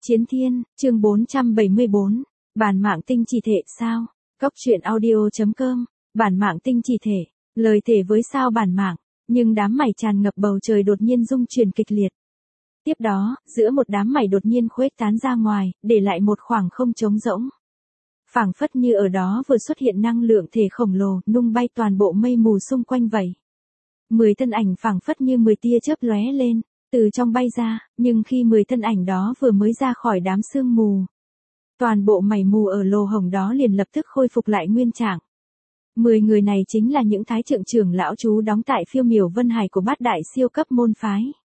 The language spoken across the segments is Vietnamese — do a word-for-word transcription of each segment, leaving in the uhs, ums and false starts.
Chiến Thiên, chương bốn trăm bảy mươi bốn. Bản mạng tinh chỉ thể sao? Cốc truyện audio.com. Bản mạng tinh chỉ thể, lời thể với sao bản mạng, nhưng đám mày tràn ngập bầu trời đột nhiên rung chuyển kịch liệt. Tiếp đó, giữa một đám mày đột nhiên khuếch tán ra ngoài, để lại một khoảng không trống rỗng. Phảng phất như ở đó vừa xuất hiện năng lượng thể khổng lồ, nung bay toàn bộ mây mù xung quanh vậy. Mười thân ảnh phảng phất như mười tia chớp lóe lên, từ trong bay ra, nhưng khi mười thân ảnh đó vừa mới ra khỏi đám sương mù, toàn bộ mảy mù ở lỗ hổng đó liền lập tức khôi phục lại nguyên trạng. Mười người này chính là những thái thượng trưởng lão trú đóng tại phiêu miểu vân hải của bát đại siêu cấp môn phái.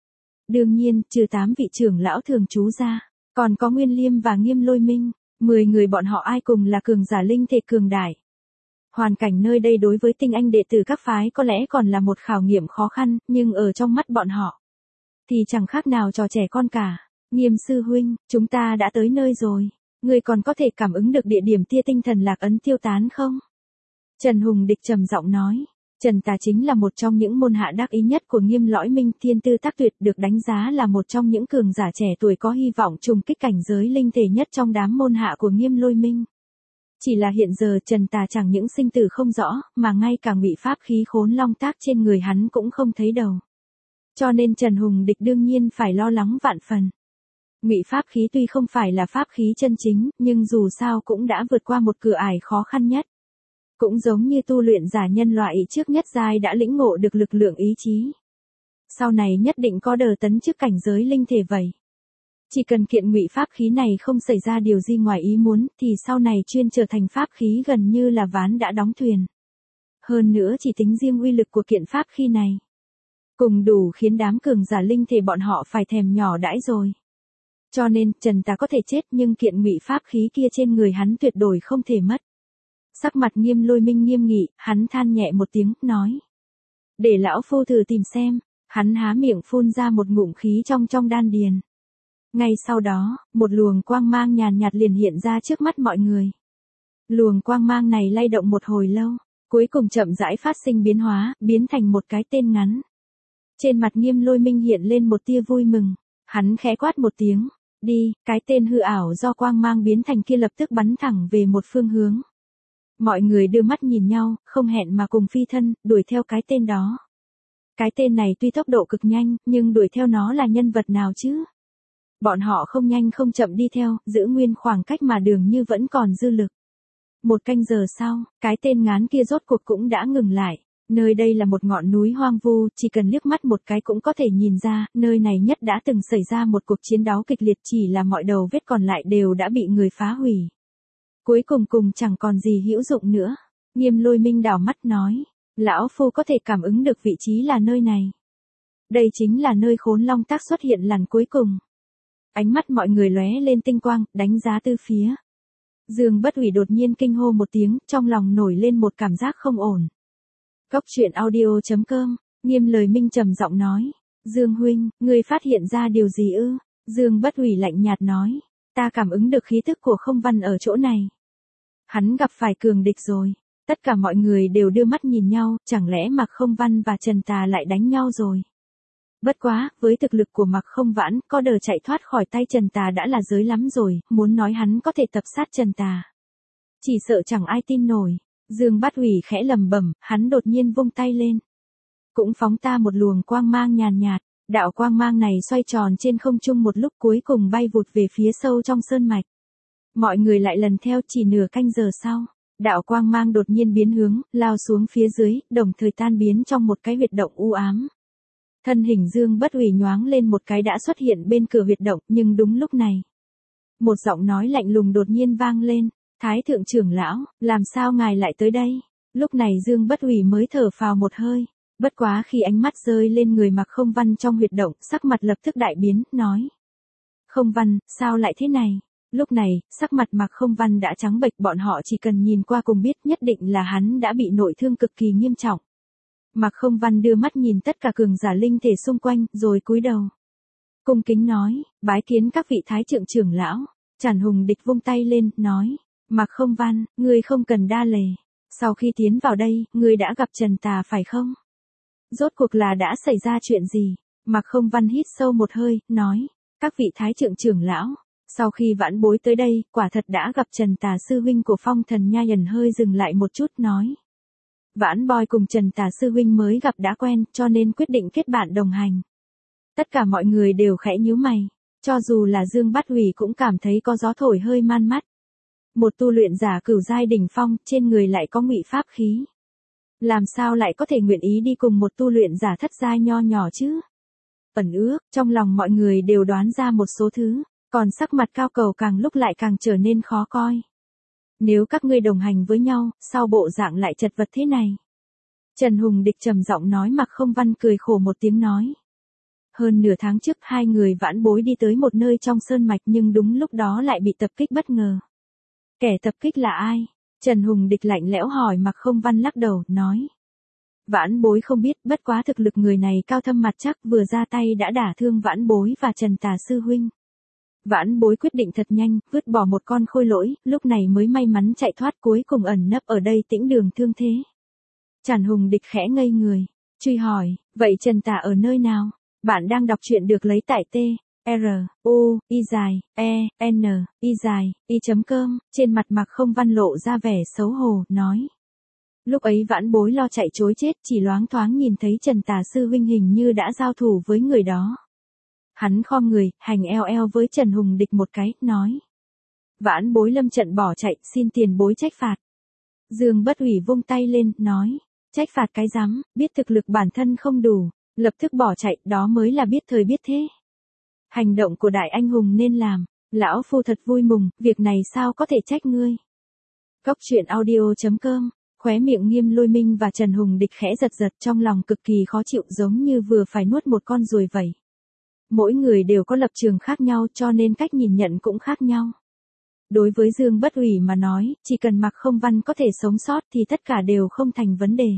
Đương nhiên, trừ tám vị trưởng lão thường trú ra, còn có Nguyên Liêm và Nghiêm Lôi Minh, mười người bọn họ ai cùng là cường giả linh thể cường đại. Hoàn cảnh nơi đây đối với tinh anh đệ tử các phái có lẽ còn là một khảo nghiệm khó khăn, nhưng ở trong mắt bọn họ thì chẳng khác nào trò trẻ con cả. Nghiêm sư huynh, chúng ta đã tới nơi rồi. Ngươi còn có thể cảm ứng được địa điểm tia tinh thần lạc ấn tiêu tán không? Trần Hùng Địch trầm giọng nói. Trần Tà chính là một trong những môn hạ đắc ý nhất của Nghiêm Lõi Minh, thiên tư tác tuyệt, được đánh giá là một trong những cường giả trẻ tuổi có hy vọng trùng kích cảnh giới linh thể nhất trong đám môn hạ của Nghiêm Lôi Minh. Chỉ là hiện giờ Trần Tà chẳng những sinh tử không rõ, mà ngay cả ngụy pháp khí khốn long tác trên người hắn cũng không thấy đầu. Cho nên Trần Hùng Địch đương nhiên phải lo lắng vạn phần. Ngụy pháp khí tuy không phải là pháp khí chân chính, nhưng dù sao cũng đã vượt qua một cửa ải khó khăn nhất. Cũng giống như tu luyện giả nhân loại trước nhất giai đã lĩnh ngộ được lực lượng ý chí. Sau này nhất định có đờ tấn trước cảnh giới linh thể vậy. Chỉ cần kiện ngụy pháp khí này không xảy ra điều gì ngoài ý muốn, thì sau này chuyên trở thành pháp khí gần như là ván đã đóng thuyền. Hơn nữa chỉ tính riêng uy lực của kiện pháp khí này, cùng đủ khiến đám cường giả linh thể bọn họ phải thèm nhỏ đãi rồi. Cho nên, Trần Tà có thể chết nhưng kiện ngụy pháp khí kia trên người hắn tuyệt đối không thể mất. Sắc mặt Nghiêm Lôi Minh nghiêm nghị, hắn than nhẹ một tiếng, nói. Để lão phu thử tìm xem. Hắn há miệng phun ra một ngụm khí trong trong đan điền. Ngay sau đó, một luồng quang mang nhàn nhạt liền hiện ra trước mắt mọi người. Luồng quang mang này lay động một hồi lâu, cuối cùng chậm rãi phát sinh biến hóa, biến thành một cái tên ngắn. Trên mặt Nghiêm Lôi Minh hiện lên một tia vui mừng, hắn khẽ quát một tiếng, đi, cái tên hư ảo do quang mang biến thành kia lập tức bắn thẳng về một phương hướng. Mọi người đưa mắt nhìn nhau, không hẹn mà cùng phi thân, đuổi theo cái tên đó. Cái tên này tuy tốc độ cực nhanh, nhưng đuổi theo nó là nhân vật nào chứ? Bọn họ không nhanh không chậm đi theo, giữ nguyên khoảng cách mà đường như vẫn còn dư lực. Một canh giờ sau, cái tên ngán kia rốt cuộc cũng đã ngừng lại. Nơi đây là một ngọn núi hoang vu, chỉ cần liếc mắt một cái cũng có thể nhìn ra, nơi này nhất đã từng xảy ra một cuộc chiến đấu kịch liệt, chỉ là mọi đầu vết còn lại đều đã bị người phá hủy. Cuối cùng cùng chẳng còn gì hữu dụng nữa. Nghiêm Lôi Minh đảo mắt nói, lão phu có thể cảm ứng được vị trí là nơi này. Đây chính là nơi khốn long tác xuất hiện lần cuối cùng. Ánh mắt mọi người lóe lên tinh quang, đánh giá từ phía. Dương Bất Hủy đột nhiên kinh hô một tiếng, trong lòng nổi lên một cảm giác không ổn. Cốc truyện audio.com, Nghiêm Lời Minh trầm giọng nói, Dương huynh, ngươi phát hiện ra điều gì ư? Dương Bất Hủy lạnh nhạt nói, ta cảm ứng được khí tức của không văn ở chỗ này. Hắn gặp phải cường địch rồi. Tất cả mọi người đều đưa mắt nhìn nhau, chẳng lẽ Mạc Không Văn và Trần Tà lại đánh nhau rồi. Bất quá, với thực lực của Mạc Không Vãn, có đờ chạy thoát khỏi tay Trần Tà đã là giới lắm rồi, muốn nói hắn có thể tập sát Trần Tà. Chỉ sợ chẳng ai tin nổi. Dương Bát Hủy khẽ lầm bẩm, hắn đột nhiên vung tay lên. Cũng phóng ta một luồng quang mang nhàn nhạt, đạo quang mang này xoay tròn trên không trung một lúc cuối cùng bay vụt về phía sâu trong sơn mạch. Mọi người lại lần theo chỉ nửa canh giờ sau. Đạo quang mang đột nhiên biến hướng, lao xuống phía dưới, đồng thời tan biến trong một cái huyệt động u ám. Thân hình Dương Bất Hủy nhoáng lên một cái đã xuất hiện bên cửa huyệt động, nhưng đúng lúc này, một giọng nói lạnh lùng đột nhiên vang lên, Thái thượng trưởng lão, làm sao ngài lại tới đây? Lúc này Dương Bất Hủy mới thở phào một hơi, bất quá khi ánh mắt rơi lên người Mạc Không Văn trong huyệt động, sắc mặt lập tức đại biến, nói. Không Văn, sao lại thế này? Lúc này, sắc mặt Mạc Không Văn đã trắng bệch, bọn họ chỉ cần nhìn qua cùng biết nhất định là hắn đã bị nội thương cực kỳ nghiêm trọng. Mạc Không Văn đưa mắt nhìn tất cả cường giả linh thể xung quanh, rồi cúi đầu. Cung kính nói, bái kiến các vị thái thượng trưởng lão. Trần Hùng Địch vung tay lên, nói, Mạc Không Văn, ngươi không cần đa lề. Sau khi tiến vào đây, ngươi đã gặp Trần Tà phải không? Rốt cuộc là đã xảy ra chuyện gì? Mạc Không Văn hít sâu một hơi, nói, các vị thái thượng trưởng lão. Sau khi vãn bối tới đây, quả thật đã gặp Trần Tà sư huynh của Phong Thần Nha Ẩn hơi dừng lại một chút nói. Vãn Boy cùng Trần Tà sư huynh mới gặp đã quen, cho nên quyết định kết bạn đồng hành. Tất cả mọi người đều khẽ nhíu mày, cho dù là Dương Bát Hủy cũng cảm thấy có gió thổi hơi man mắt. Một tu luyện giả cửu giai đỉnh phong, trên người lại có ngụy pháp khí. Làm sao lại có thể nguyện ý đi cùng một tu luyện giả thất giai nho nhỏ chứ? Ẩn ước, trong lòng mọi người đều đoán ra một số thứ, còn sắc mặt Cao Cầu càng lúc lại càng trở nên khó coi. Nếu các ngươi đồng hành với nhau, sao bộ dạng lại chật vật thế này? Trần Hùng Địch trầm giọng nói. Mặc Không Văn cười khổ một tiếng nói. Hơn nửa tháng trước hai người vãn bối đi tới một nơi trong sơn mạch nhưng đúng lúc đó lại bị tập kích bất ngờ. Kẻ tập kích là ai? Trần Hùng Địch lạnh lẽo hỏi. Mặc Không Văn lắc đầu, nói. Vãn bối không biết, bất quá thực lực người này cao thâm mặt chắc, vừa ra tay đã đả thương vãn bối và Trần Tà sư huynh. Vãn bối quyết định thật nhanh, vứt bỏ một con khôi lỗi, lúc này mới may mắn chạy thoát, cuối cùng ẩn nấp ở đây tĩnh đường thương thế. Trần Hùng Địch khẽ ngây người, truy hỏi, vậy Trần Tà ở nơi nào? Bạn đang đọc truyện được lấy tại T, R, U, I dài, E, N, I dài, I chấm cơm, trên mặt Mặc Không Văn lộ ra vẻ xấu hổ, nói. Lúc ấy vãn bối lo chạy chối chết, chỉ loáng thoáng nhìn thấy Trần Tà sư huynh hình như đã giao thủ với người đó. Hắn khom người, hành eo eo với Trần Hùng Địch một cái, nói. Vãn bối lâm trận bỏ chạy, xin tiền bối trách phạt. Dương Bất Hủy vung tay lên, nói. Trách phạt cái rắm, biết thực lực bản thân không đủ, lập tức bỏ chạy, đó mới là biết thời biết thế. Hành động của đại anh hùng nên làm, lão phu thật vui mừng, việc này sao có thể trách ngươi. Cốc truyện audio chấm com, khóe miệng Nghiêm Lôi Minh và Trần Hùng Địch khẽ giật giật, trong lòng cực kỳ khó chịu, giống như vừa phải nuốt một con ruồi vậy. Mỗi người đều có lập trường khác nhau cho nên cách nhìn nhận cũng khác nhau. Đối với Dương Bất Hủy mà nói, chỉ cần Mặc Không Văn có thể sống sót thì tất cả đều không thành vấn đề.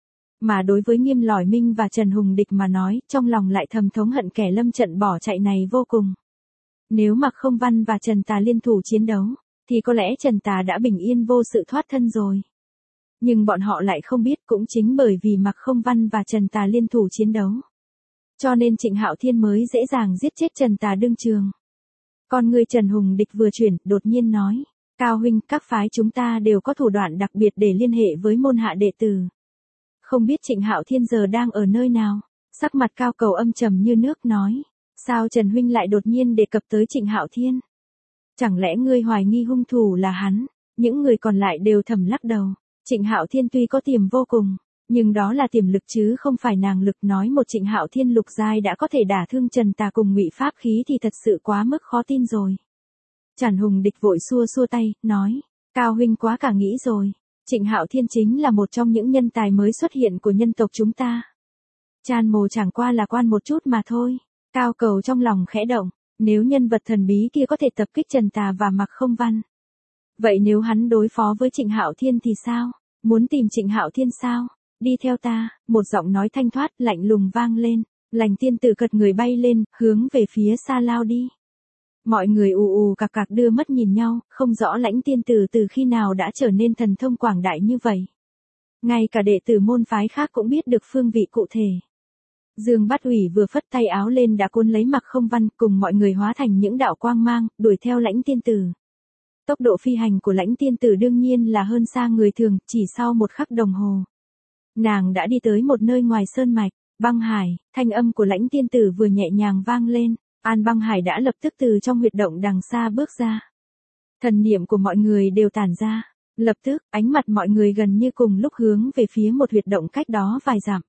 Mà đối với Nghiêm Lôi Minh và Trần Hùng Địch mà nói, trong lòng lại thầm thống hận kẻ lâm trận bỏ chạy này vô cùng. Nếu Mặc Không Văn và Trần Tà liên thủ chiến đấu, thì có lẽ Trần Tà đã bình yên vô sự thoát thân rồi. Nhưng bọn họ lại không biết, cũng chính bởi vì Mặc Không Văn và Trần Tà liên thủ chiến đấu, cho nên Trịnh Hạo Thiên mới dễ dàng giết chết Trần Tà đương trường. Con người Trần Hùng Địch vừa chuyển, đột nhiên nói. Cao huynh, các phái chúng ta đều có thủ đoạn đặc biệt để liên hệ với môn hạ đệ tử. Không biết Trịnh Hạo Thiên giờ đang ở nơi nào? Sắc mặt Cao Cầu âm trầm như nước nói. Sao Trần huynh lại đột nhiên đề cập tới Trịnh Hạo Thiên? Chẳng lẽ ngươi hoài nghi hung thủ là hắn? Những người còn lại đều thầm lắc đầu. Trịnh Hạo Thiên tuy có tiềm vô cùng, nhưng đó là tiềm lực chứ không phải nàng lực. Nói một Trịnh Hạo Thiên lục giai đã có thể đả thương Trần Tà cùng ngụy pháp khí thì thật sự quá mức khó tin rồi. Trần Hùng Địch vội xua xua tay, nói. Cao huynh quá cả nghĩ rồi. Trịnh Hạo Thiên chính là một trong những nhân tài mới xuất hiện của nhân tộc chúng ta. Chan Mồ chẳng qua là quan một chút mà thôi. Cao Cầu trong lòng khẽ động. Nếu nhân vật thần bí kia có thể tập kích Trần Tà và Mặc Không Văn, vậy nếu hắn đối phó với Trịnh Hạo Thiên thì sao? Muốn tìm Trịnh Hạo Thiên sao? Đi theo ta, một giọng nói thanh thoát, lạnh lùng vang lên. Lành tiên tử cật người bay lên, hướng về phía xa lao đi. Mọi người ù ù cạc cạc đưa mắt nhìn nhau, không rõ Lãnh tiên tử từ khi nào đã trở nên thần thông quảng đại như vậy. Ngay cả đệ tử môn phái khác cũng biết được phương vị cụ thể. Dương Bát Hủy vừa phất tay áo lên đã cuốn lấy Mặc Không Văn, cùng mọi người hóa thành những đạo quang mang, đuổi theo Lãnh tiên tử. Tốc độ phi hành của Lãnh tiên tử đương nhiên là hơn xa người thường, chỉ sau một khắc đồng hồ. Nàng đã đi tới một nơi ngoài sơn mạch, Băng Hải. Thanh âm của Lãnh tiên tử vừa nhẹ nhàng vang lên, An Băng Hải đã lập tức từ trong huyệt động đằng xa bước ra. Thần niệm của mọi người đều tản ra, lập tức, ánh mặt mọi người gần như cùng lúc hướng về phía một huyệt động cách đó vài dặm.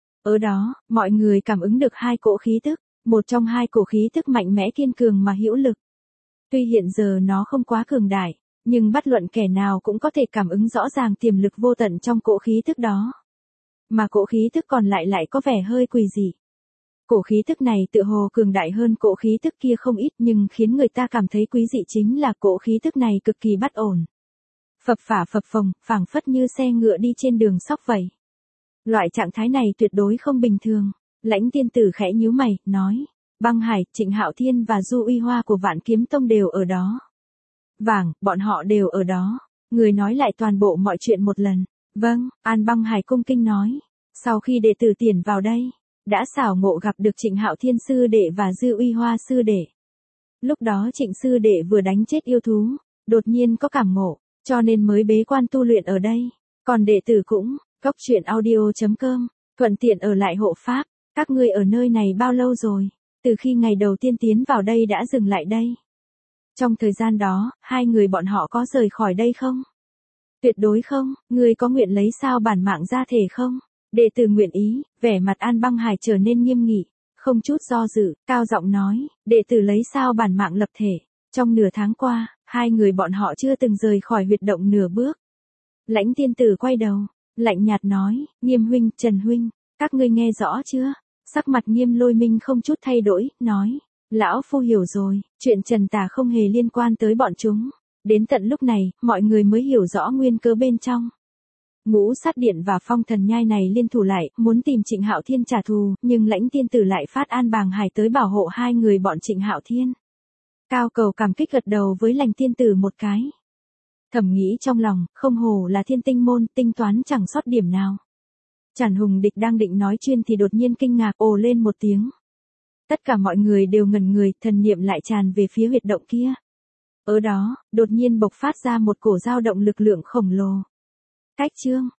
Ở đó, mọi người cảm ứng được hai cỗ khí tức, một trong hai cỗ khí tức mạnh mẽ kiên cường mà hữu lực. Tuy hiện giờ nó không quá cường đại, nhưng bất luận kẻ nào cũng có thể cảm ứng rõ ràng tiềm lực vô tận trong cỗ khí tức đó. Mà cỗ khí tức còn lại lại có vẻ hơi quỷ dị. Cỗ khí tức này tựa hồ cường đại hơn cỗ khí tức kia không ít, nhưng khiến người ta cảm thấy quý dị chính là cỗ khí tức này cực kỳ bất ổn. Phập phả phập phồng, phảng phất như xe ngựa đi trên đường sóc vậy. Loại trạng thái này tuyệt đối không bình thường. Lãnh tiên tử khẽ nhíu mày, nói. Băng Hải, Trịnh Hạo Thiên và Du Uy Hoa của Vạn Kiếm Tông đều ở đó. Vàng, bọn họ đều ở đó. Người nói lại toàn bộ mọi chuyện một lần. Vâng, An Băng Hải cung kinh nói. Sau khi đệ tử tiền vào đây, đã xảo ngộ gặp được Trịnh Hạo Thiên sư đệ và Dư Uy Hoa sư đệ. Lúc đó Trịnh sư đệ vừa đánh chết yêu thú, đột nhiên có cảm ngộ, cho nên mới bế quan tu luyện ở đây. Còn đệ tử cũng, cốc truyện audio chấm com, thuận tiện ở lại hộ pháp. Các ngươi ở nơi này bao lâu rồi? Từ khi ngày đầu tiên tiến vào đây đã dừng lại đây. Trong thời gian đó, hai người bọn họ có rời khỏi đây không? Tuyệt đối không, ngươi có nguyện lấy sao bản mạng ra thể không? Đệ tử nguyện ý, vẻ mặt An Băng Hải trở nên nghiêm nghị, không chút do dự, cao giọng nói, đệ tử lấy sao bản mạng lập thể. Trong nửa tháng qua, hai người bọn họ chưa từng rời khỏi huyệt động nửa bước. Lãnh tiên tử quay đầu, lạnh nhạt nói, Nghiêm huynh, Trần huynh, các ngươi nghe rõ chưa? Sắc mặt Nghiêm Lôi Minh không chút thay đổi, nói, lão phu hiểu rồi, chuyện Trần Tà không hề liên quan tới bọn chúng. Đến tận lúc này, mọi người mới hiểu rõ nguyên cớ bên trong. Ngũ Sát Điện và Phong Thần Nhai này liên thủ lại, muốn tìm Trịnh Hạo Thiên trả thù, nhưng Lãnh tiên tử lại phát An Bàng Hải tới bảo hộ hai người bọn Trịnh Hạo Thiên. Cao Cầu cảm kích gật đầu với Lãnh tiên tử một cái. Thầm nghĩ trong lòng, không hổ là Thiên Tinh môn, tinh toán chẳng sót điểm nào. Trản Hùng Địch đang định nói chuyên thì đột nhiên kinh ngạc ồ lên một tiếng. Tất cả mọi người đều ngẩn người, thần niệm lại tràn về phía huyệt động kia. Ở đó, đột nhiên bộc phát ra một cổ dao động lực lượng khổng lồ. Cách chương